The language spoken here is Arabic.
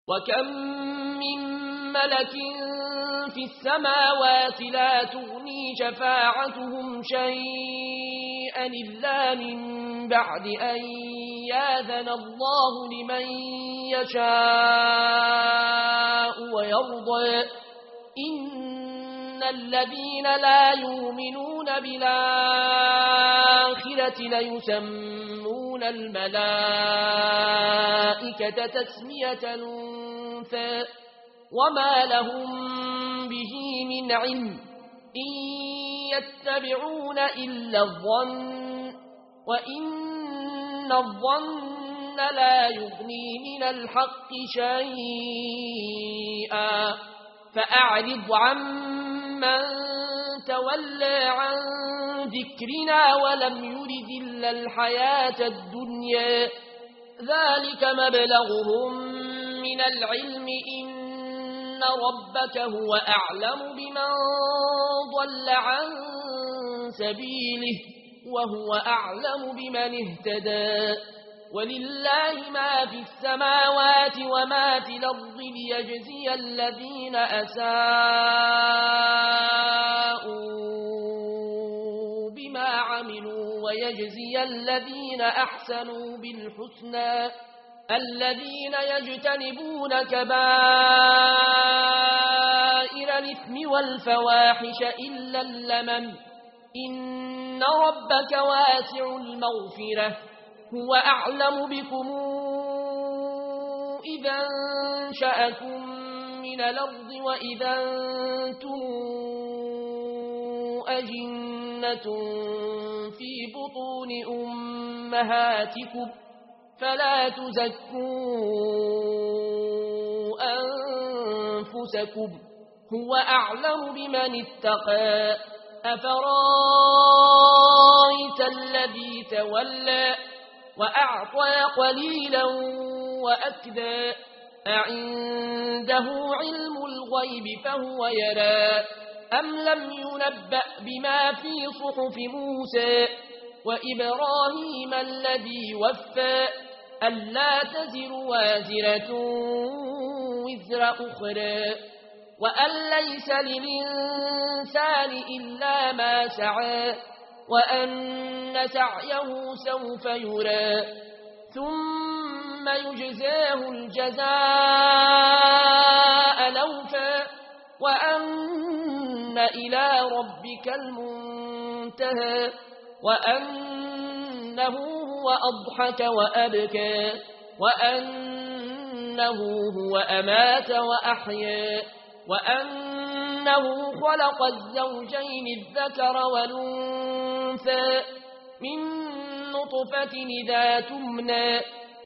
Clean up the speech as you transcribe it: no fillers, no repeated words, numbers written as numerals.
وكم من ملك في السماوات لا تغني شفاعتهم شيئا إلا من بعد أن يأذن الله لمن يشاء ويرضى إن الذين لا يؤمنون بالآخرة ليسمون الملائكة تسمية الأنثى وما لهم به من علم إن يتبعون إلا الظن وإن الظن لا يغني من الحق شيئا فأعرض عمن تولى عن ذكرنا ولم يرد إلا الحياة الدنيا ذلك مبلغهم من العلم إن ربك هو أعلم بمن ضل عن سبيله وهو أعلم بمن اهتدى ولله ما في السماوات وما في الأرض ليجزي الذين أساءوا بما عملوا ويجزي الذين أحسنوا بالحسنى الذين يجتنبون كبائر الإثم والفواحش إلا اللمم إن ربك واسع المغفرة هو أعلم بكم إذا انشأكم من الأرض وإذا أنتم أجنة في بطون أمهاتكم فلا تزكوا أنفسكم هو أعلم بمن اتقى أفرايت الذي تولى وأعطى قليلا وأكدى أعنده علم الغيب فهو يرى أم لم ينبأ بما في صحف موسى وإبراهيم الذي وفى ألا تزر وازرة وزر أخرى وأن ليس للإنسان إلا ما سعى وأن سعيه سوف يرى ثم يجزاه الجزاء الأوفى وأن إلى ربك المنتهى وأنه هو أضحك وأبكى وأنه هو أمات وأحيا وأنه خلق الزوجين الذكر والأنثى من نطفة إذا تمنى